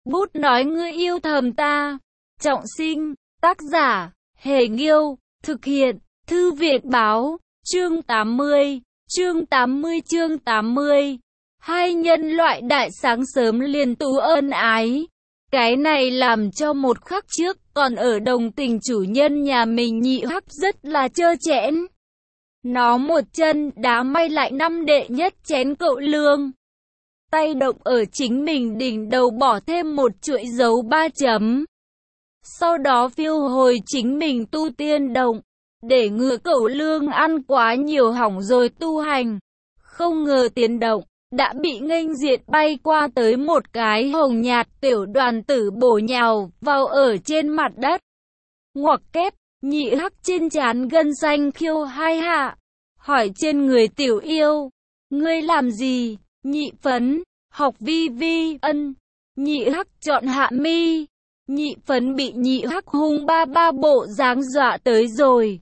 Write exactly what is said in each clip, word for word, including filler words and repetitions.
Bút nói ngươi yêu thầm ta. Trọng sinh, tác giả, Hề Nghiêu, thực hiện, Thư viện báo, chương tám mươi, chương tám mươi chương tám mươi. Hai nhân loại đại sáng sớm liền tú ân ái. Cái này làm cho một khắc trước còn ở đồng tình chủ nhân nhà mình Nhị Hắc rất là trơ trẽn. Nó một chân đá may lại năm đệ nhất chén cậu lương. Tay động ở chính mình đỉnh đầu bỏ thêm một chuỗi dấu ba chấm. Sau đó phiêu hồi chính mình tu tiên động, để ngừa cậu lương ăn quá nhiều hỏng rồi tu hành. Không ngờ tiến động, đã bị nghênh diện bay qua tới một cái hồng nhạt tiểu đoàn tử bổ nhào vào ở trên mặt đất. Ngoặc kép, Nhị Hắc trên trán gân xanh khiêu hai hạ, hỏi trên người tiểu yêu, ngươi làm gì? Nhị Phấn, học vi vi, ân. Nhị Hắc chọn hạ mi. Nhị Phấn bị Nhị Hắc hung ba ba bộ dáng dọa tới rồi.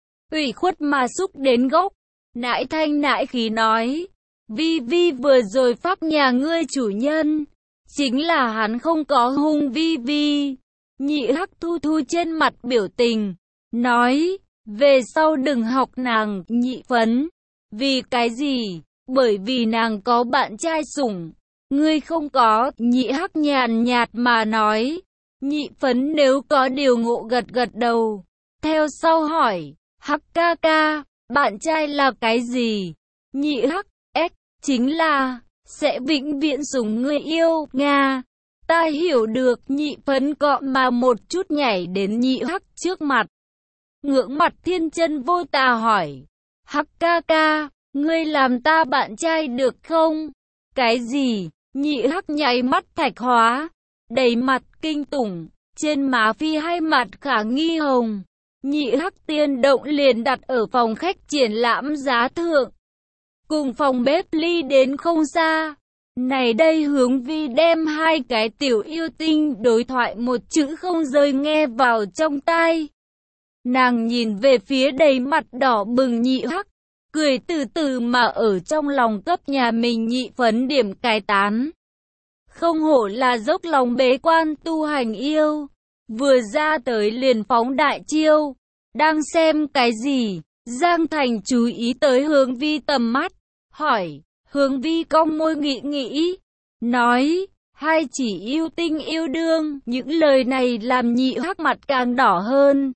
Ủy khuất mà xúc đến gốc, nãi thanh nãi khí nói, Vi Vi vừa rồi pháp nhà ngươi chủ nhân, chính là hắn không có hung Vi Vi. Nhị Hắc thu thu trên mặt biểu tình, nói, về sau đừng học nàng. Nhị Phấn, vì cái gì? Bởi vì nàng có bạn trai sủng, ngươi không có. Nhị Hắc nhàn nhạt mà nói. Nhị Phấn nếu có điều ngộ gật gật đầu, theo sau hỏi, Hắc ca ca, bạn trai là cái gì? Nhị Hắc, ếch, chính là, sẽ vĩnh viễn sủng người yêu, Nga. Ta hiểu được. Nhị Phấn cọ mà một chút nhảy đến Nhị Hắc trước mặt. Ngưỡng mặt thiên chân vô tà hỏi, Hắc ca ca, ngươi làm ta bạn trai được không? Cái gì? Nhị Hắc nháy mắt thạch hóa, đầy mặt kinh tủng, trên má phi hai mặt khả nghi hồng. Nhị Hắc tiên động liền đặt ở phòng khách triển lãm giá thượng, cùng phòng bếp ly đến không xa. Này đây Hướng Vi đem hai cái tiểu yêu tinh đối thoại một chữ không rơi nghe vào trong tai. Nàng nhìn về phía đầy mặt đỏ bừng Nhị Hắc, cười từ từ mà ở trong lòng cấp nhà mình Nhị Phấn điểm cai tán. Không hổ là dốc lòng bế quan tu hành yêu, vừa ra tới liền phóng đại chiêu. Đang xem cái gì? Giang Thành chú ý tới Hướng Vi tầm mắt, hỏi. Hướng Vi cong môi nghĩ nghĩ, nói, hai chỉ yêu tinh yêu đương. Những lời này làm Nhị Hắc mặt càng đỏ hơn.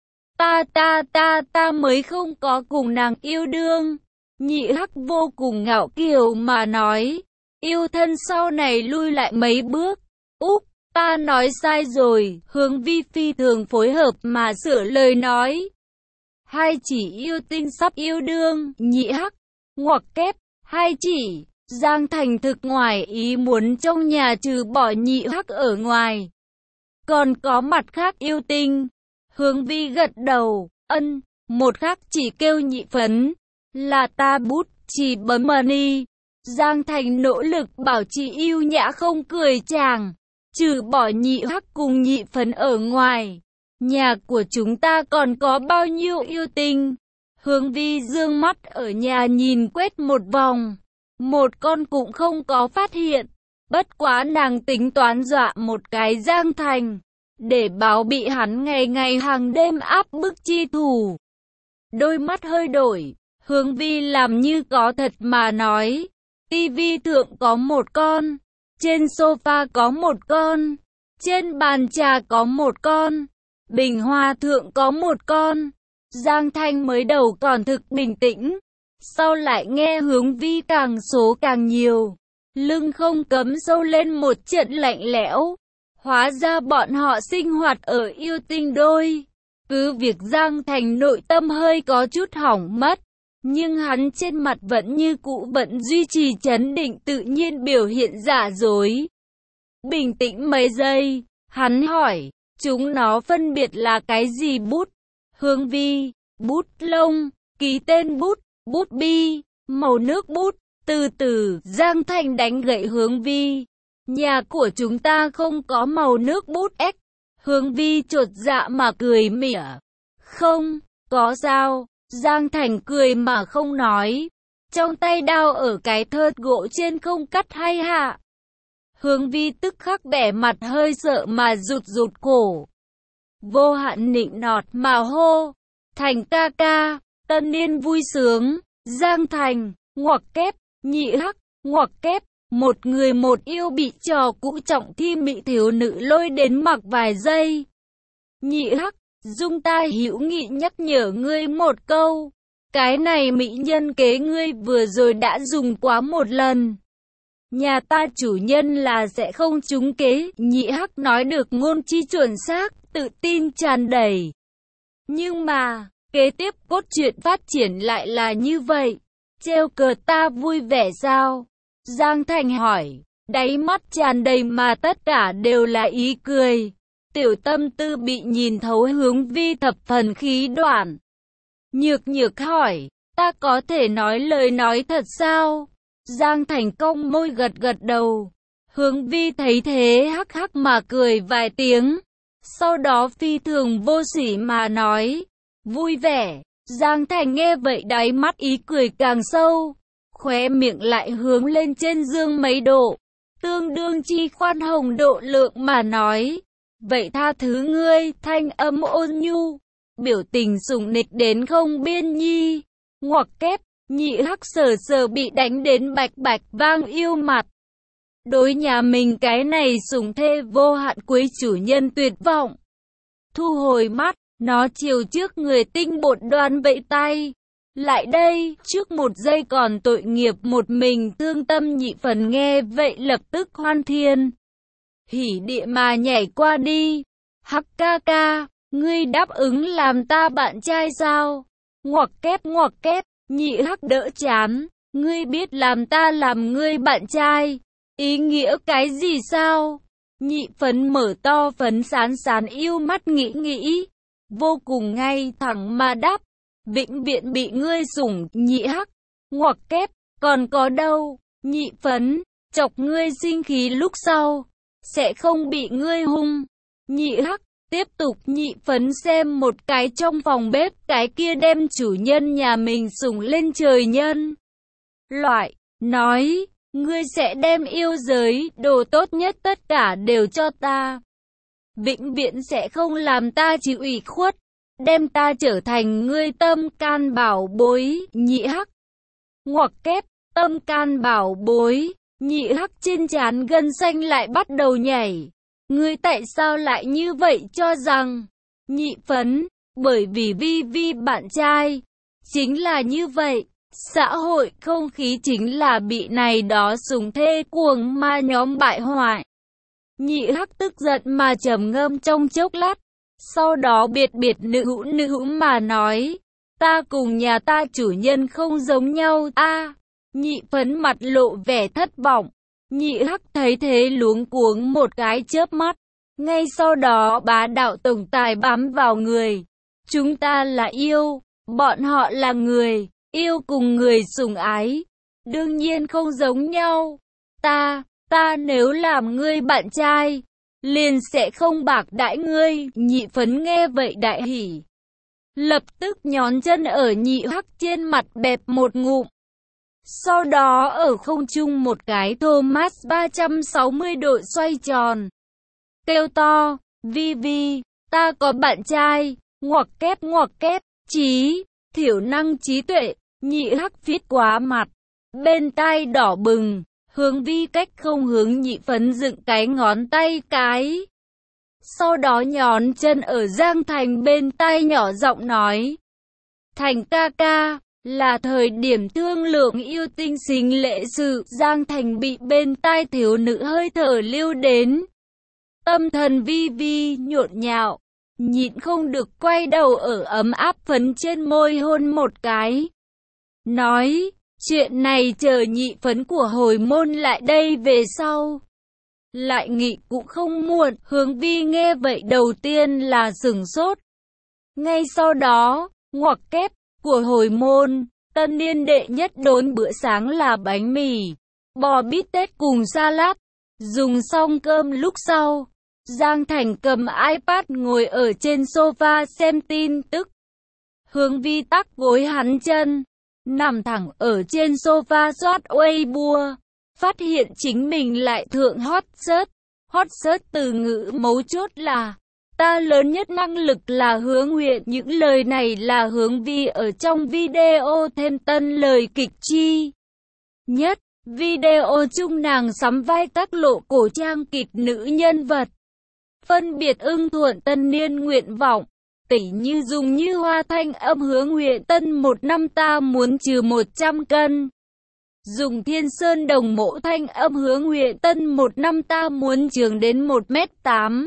Ta ta ta ta mới không có cùng nàng yêu đương. Nhị Hắc vô cùng ngạo kiều mà nói, yêu thân sau này lui lại mấy bước. Úp, ta nói sai rồi. Hướng Vi phi thường phối hợp mà sửa lời nói, hai chỉ yêu tinh sắp yêu đương. Nhị Hắc, ngoặc kép, hai chỉ. Giang Thành thực ngoài ý muốn trong nhà trừ bỏ Nhị Hắc ở ngoài, còn có mặt khác yêu tinh. Hướng Vi gật đầu, ân, một khắc chỉ kêu Nhị Phấn, là ta bút chỉ bấm money. Giang Thành nỗ lực bảo trì yêu nhã không cười chàng, trừ bỏ Nhị Hắc cùng Nhị Phấn ở ngoài, nhà của chúng ta còn có bao nhiêu yêu tinh? Hướng Vi dương mắt ở nhà nhìn quét một vòng, một con cũng không có phát hiện. Bất quá nàng tính toán dọa một cái Giang Thành, để báo bị hắn ngày ngày hàng đêm áp bức chi thủ. Đôi mắt hơi đổi, Hướng Vi làm như có thật mà nói, tivi thượng có một con, trên sofa có một con, trên bàn trà có một con, bình hoa thượng có một con. Giang Thanh mới đầu còn thực bình tĩnh, sau lại nghe Hướng Vi càng số càng nhiều, lưng không cấm sâu lên một trận lạnh lẽo. Hóa ra bọn họ sinh hoạt ở yêu tinh đôi. Cứ việc Giang Thành nội tâm hơi có chút hỏng mất, nhưng hắn trên mặt vẫn như cũ vẫn duy trì trấn định tự nhiên biểu hiện giả dối. Bình tĩnh mấy giây, hắn hỏi, chúng nó phân biệt là cái gì? Bút, Hướng Vi, bút lông, ký tên bút, bút bi, màu nước bút. Từ từ, Giang Thành đánh gậy Hướng Vi. Nhà của chúng ta không có màu nước bút ếch. Hướng Vi chột dạ mà cười mỉa. Không, có sao? Giang Thành cười mà không nói. Trong tay đao ở cái thớt gỗ trên không cắt hai hạ. Hướng Vi tức khắc bẻ mặt hơi sợ mà rụt rụt cổ. Vô Hạn nịnh nọt mà hô, Thành ca ca. Tân Niên vui sướng, Giang Thành, ngoặc kép, nhị hắc, ngoặc kép. Một người một yêu bị trò cũ trọng thi mỹ thiếu nữ lôi đến mặc vài giây. Nhị hắc, dung ta hữu nghị nhắc nhở ngươi một câu. Cái này mỹ nhân kế ngươi vừa rồi đã dùng quá một lần. Nhà ta chủ nhân là sẽ không trúng kế. Nhị hắc nói được ngôn chi chuẩn xác, tự tin tràn đầy. Nhưng mà, kế tiếp cốt truyện phát triển lại là như vậy. Trêu cợt ta vui vẻ sao? Giang Thành hỏi, đáy mắt tràn đầy mà tất cả đều là ý cười. Tiểu tâm tư bị nhìn thấu. Hướng Vi thập phần khí đoạn. Nhược nhược hỏi, ta có thể nói lời nói thật sao? Giang Thành cong môi gật gật đầu. Hướng Vi thấy thế hắc hắc mà cười vài tiếng. Sau đó phi thường vô sỉ mà nói, vui vẻ. Giang Thành nghe vậy đáy mắt ý cười càng sâu. Khóe miệng lại hướng lên trên dương mấy độ. Tương đương chi khoan hồng độ lượng mà nói. Vậy tha thứ ngươi. Thanh âm ôn nhu. Biểu tình sủng nịch đến không biên nhi. Ngoặc kép. Nhị hắc sờ sờ bị đánh đến bạch bạch vang yêu mặt. Đối nhà mình cái này sủng thê vô hạn quý chủ nhân tuyệt vọng. Thu hồi mắt, nó chiều trước người tinh bột đoan vẫy tay. Lại đây, trước một giây còn tội nghiệp một mình thương tâm nhị phần nghe vậy lập tức hoan thiên. Hỉ địa mà nhảy qua đi. Hắc ca ca, ngươi đáp ứng làm ta bạn trai sao? Ngoặc kép ngoặc kép. Nhị hắc đỡ chán, ngươi biết làm ta làm ngươi bạn trai, ý nghĩa cái gì sao? Nhị phấn mở to phấn sán sán yêu mắt nghĩ nghĩ, vô cùng ngay thẳng mà đáp, vĩnh viễn bị ngươi sủng. Nhị hắc, ngoặc kép, còn có đâu? Nhị phấn, chọc ngươi sinh khí lúc sau, sẽ không bị ngươi hung. Nhị hắc, tiếp tục. Nhị phấn xem một cái trong phòng bếp, cái kia đem chủ nhân nhà mình sủng lên trời nhân loại, nói, ngươi sẽ đem yêu giới, đồ tốt nhất tất cả đều cho ta. Vĩnh viễn sẽ không làm ta chịu ủy khuất, đem ta trở thành ngươi tâm can bảo bối. Nhị hắc, ngoặc kép, tâm can bảo bối. Nhị hắc trên trán gân xanh lại bắt đầu nhảy. Ngươi tại sao lại như vậy cho rằng? Nhị phấn, bởi vì Vi Vi bạn trai. Chính là như vậy. Xã hội không khí chính là bị này đó sủng thê cuồng ma nhóm bại hoại. Nhị hắc tức giận mà trầm ngâm trong chốc lát. Sau đó biệt biệt nữ hữu nữ hữu mà nói. Ta cùng nhà ta chủ nhân không giống nhau a. À, nhị phấn mặt lộ vẻ thất vọng. Nhị hắc thấy thế luống cuống một cái chớp mắt. Ngay sau đó bá đạo tổng tài bám vào người. Chúng ta là yêu, bọn họ là người, yêu cùng người sủng ái. Đương nhiên không giống nhau. Ta, ta nếu làm ngươi bạn trai, liền sẽ không bạc đãi ngươi. Nhị phấn nghe vậy đại hỉ. Lập tức nhón chân ở nhị hắc trên mặt bẹp một ngụm. Sau đó ở không trung một cái Thomas ba trăm sáu mươi độ xoay tròn. Kêu to, Vi Vi, ta có bạn trai, ngoặc kép ngoặc kép, trí, thiểu năng trí tuệ. Nhị hắc phít quá mặt, bên tai đỏ bừng, Hướng Vi cách không hướng nhị phấn dựng cái ngón tay cái. Sau đó nhón chân ở Giang Thành bên tai nhỏ giọng nói. Thành ca ca, là thời điểm thương lượng yêu tinh xính lễ sự. Giang Thành bị bên tai thiếu nữ hơi thở lưu đến. Tâm thần Vi Vi nhộn nhạo, nhịn không được quay đầu ở ấm áp phấn trên môi hôn một cái. Nói, chuyện này chờ nhị phấn của hồi môn lại đây về sau. Lại nghị cũng không muộn. Hướng Vi nghe vậy đầu tiên là sửng sốt. Ngay sau đó, ngoặc kép, của hồi môn, tân niên đệ nhất đốn bữa sáng là bánh mì, bò bít tết cùng salad. Dùng xong cơm lúc sau, Giang Thành cầm iPad ngồi ở trên sofa xem tin tức. Hướng Vi tắc gối hắn chân, nằm thẳng ở trên sofa soát Weibo, phát hiện chính mình lại thượng hot search. Hot search từ ngữ mấu chốt là ta lớn nhất năng lực là Hứa Nguyện. Những lời này là Hướng Vi ở trong video thêm tân lời kịch chi nhất. Video chung nàng sắm vai các lộ cổ trang kịch nữ nhân vật, phân biệt ưng thuận tân niên nguyện vọng, tỉ như dùng như hoa thanh âm Hứa Nguyện tân một năm ta muốn trừ một trăm cân. Dùng thiên sơn đồng mộ thanh âm Hứa Nguyện tân một năm ta muốn trường đến một mét tám.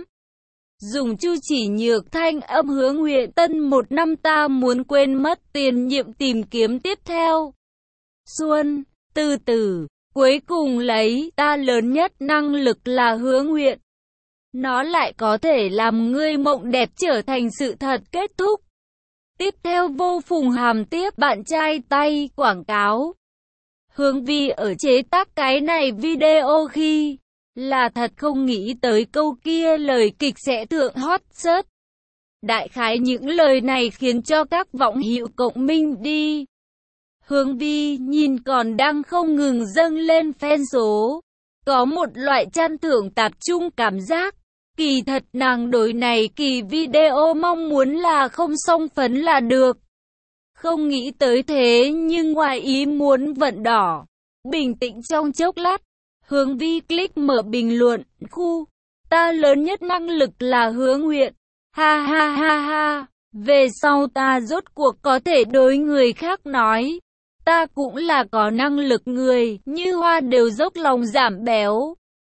Dùng chu chỉ nhược thanh âm Hứa Nguyện tân một năm ta muốn quên mất tiền nhiệm tìm kiếm tiếp theo. Xuân, từ từ, cuối cùng lấy ta lớn nhất năng lực là Hứa Nguyện. Nó lại có thể làm ngươi mộng đẹp trở thành sự thật kết thúc. Tiếp theo Vô Phùng Hàm tiếp bạn trai tay quảng cáo. Hướng Vi ở chế tác cái này video khi là thật không nghĩ tới câu kia lời kịch sẽ thượng hot search. Đại khái những lời này khiến cho các vọng hữu cộng minh đi. Hướng Vi nhìn còn đang không ngừng dâng lên fan số. Có một loại chăn thưởng tập trung cảm giác. Kỳ thật nàng đối này kỳ video mong muốn là không song phấn là được. Không nghĩ tới thế nhưng ngoài ý muốn vận đỏ. Bình tĩnh trong chốc lát. Hướng Vi click mở bình luận. Khu. Ta lớn nhất năng lực là Hứa Nguyện. Ha ha ha ha. Về sau ta rốt cuộc có thể đối người khác nói. Ta cũng là có năng lực người. Như hoa đều dốc lòng giảm béo.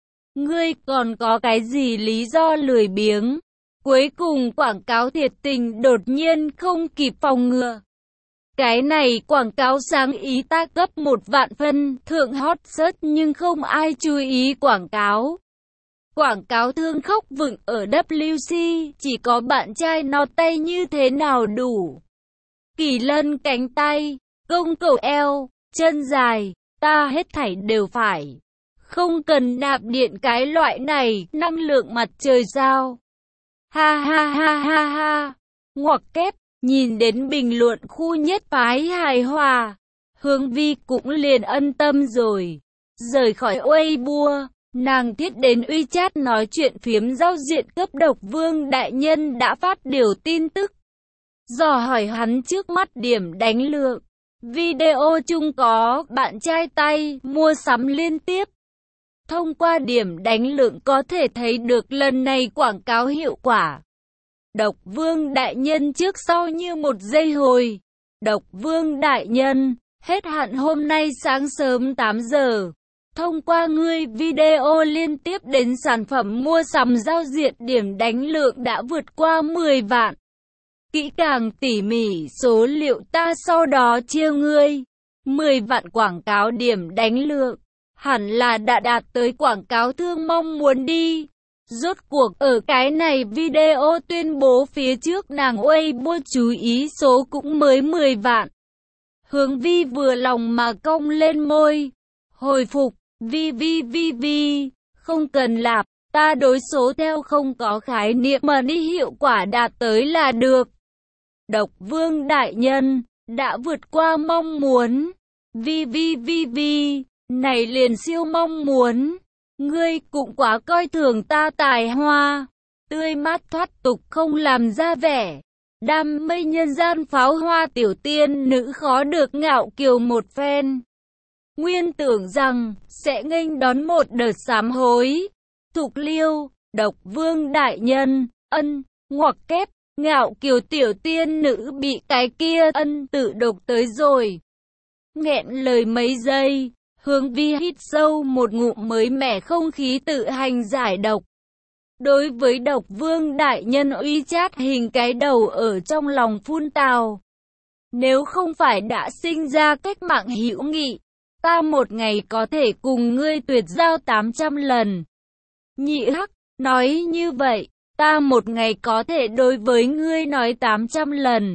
Ngươi còn có cái gì lý do lười biếng? Cuối cùng quảng cáo thiệt tình đột nhiên không kịp phòng ngừa. Cái này quảng cáo sáng ý ta cấp một vạn phân, thượng hot search nhưng không ai chú ý quảng cáo. Quảng cáo thương khóc vựng ở W C, chỉ có bạn trai nó tay như thế nào đủ. Kỳ lân cánh tay, công cầu eo, chân dài, ta hết thảy đều phải. Không cần nạp điện cái loại này, năng lượng mặt trời sao? Ha ha ha ha ha. Ngoặc kép, nhìn đến bình luận khu nhất phái hài hòa. Hướng Vi cũng liền ân tâm rồi. Rời khỏi Weibo, nàng thiết đến WeChat nói chuyện phiếm giao diện cấp độc Vương Đại Nhân đã phát điều tin tức. Dò hỏi hắn trước mắt điểm đánh lượng. Video chung có bạn trai tay mua sắm liên tiếp. Thông qua điểm đánh lượng có thể thấy được lần này quảng cáo hiệu quả. Độc Vương Đại Nhân trước sau như một giây hồi. Độc Vương Đại Nhân, hết hạn hôm nay sáng sớm tám giờ. Thông qua ngươi video liên tiếp đến sản phẩm mua sắm giao diện điểm đánh lượng đã vượt qua mười vạn. Kỹ càng tỉ mỉ số liệu ta sau đó chia ngươi. mười vạn quảng cáo điểm đánh lượng. Hẳn là đã đạt tới quảng cáo thương mong muốn đi. Rốt cuộc ở cái này video tuyên bố phía trước nàng Weibo chú ý số cũng mới mười vạn. Hướng Vi vừa lòng mà cong lên môi. Hồi phục, Vi Vi Vi Vi, không cần lạp, ta đối số theo không có khái niệm mà đi hiệu quả đạt tới là được. Độc Vương Đại Nhân, đã vượt qua mong muốn. Vi Vi Vi Vi, này liền siêu mong muốn. Ngươi cũng quá coi thường ta tài hoa. Tươi mát thoát tục không làm ra vẻ. Đam mê nhân gian pháo hoa tiểu tiên nữ khó được ngạo kiều một phen. Nguyên tưởng rằng sẽ nghênh đón một đợt sám hối. Thục Liêu, Độc Vương Đại Nhân, ân, ngoặc kép, ngạo kiều tiểu tiên nữ bị cái kia ân tự độc tới rồi. Nghẹn lời mấy giây. Hướng Vi hít sâu một ngụm mới mẻ không khí tự hành giải độc. Đối với Độc Vương Đại Nhân WeChat hình cái đầu ở trong lòng phun tào. Nếu không phải đã sinh ra cách mạng hữu nghị, ta một ngày có thể cùng ngươi tuyệt giao tám trăm lần. Nhị Hắc, nói như vậy, ta một ngày có thể đối với ngươi nói tám trăm lần.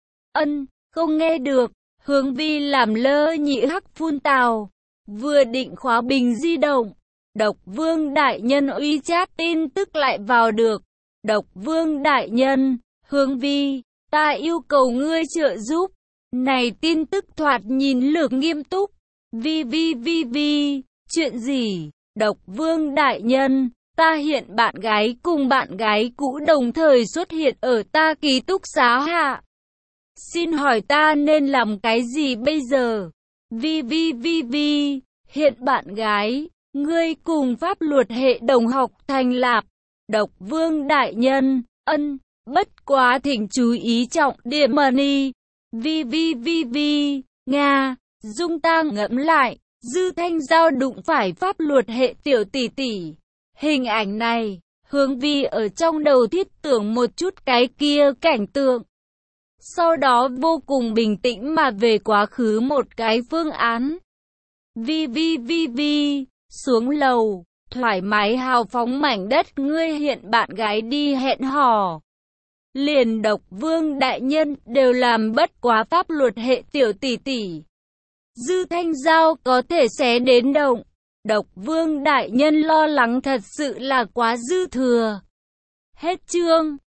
Ân, không nghe được, Hướng Vi làm lơ Nhị Hắc phun tào. Vừa định khóa bình di động, Độc Vương Đại Nhân WeChat tin tức lại vào được. Độc Vương Đại Nhân, Hướng Vi, ta yêu cầu ngươi trợ giúp. Này tin tức thoạt nhìn lược nghiêm túc. Vi Vi Vi Vi, Chuyện gì? Độc Vương đại nhân, ta hiện bạn gái cùng bạn gái cũ đồng thời xuất hiện ở ta ký túc xá hạ. Xin hỏi ta nên làm cái gì bây giờ? Vi vi vi vi, hiện bạn gái, ngươi cùng pháp luật hệ đồng học thành lạp. Độc Vương đại nhân, ân, bất quá thỉnh chú ý trọng điểm money. Vi vi vi vi, Nga, dung ta ngẫm lại, Dư Thanh Giao đụng phải pháp luật hệ tiểu tỷ tỷ. Hình ảnh này, Hướng Vi ở trong đầu thiết tưởng một chút cái kia cảnh tượng. Sau đó vô cùng bình tĩnh mà về quá khứ một cái phương án. Vi vi vi vi, xuống lầu, thoải mái hào phóng mảnh đất ngươi hiện bạn gái đi hẹn hò. Liền Độc Vương đại nhân đều làm bất quá pháp luật hệ tiểu tỷ tỷ. Dư Thanh Giao có thể xé đến động. Độc Vương đại nhân lo lắng thật sự là quá dư thừa. Hết chương.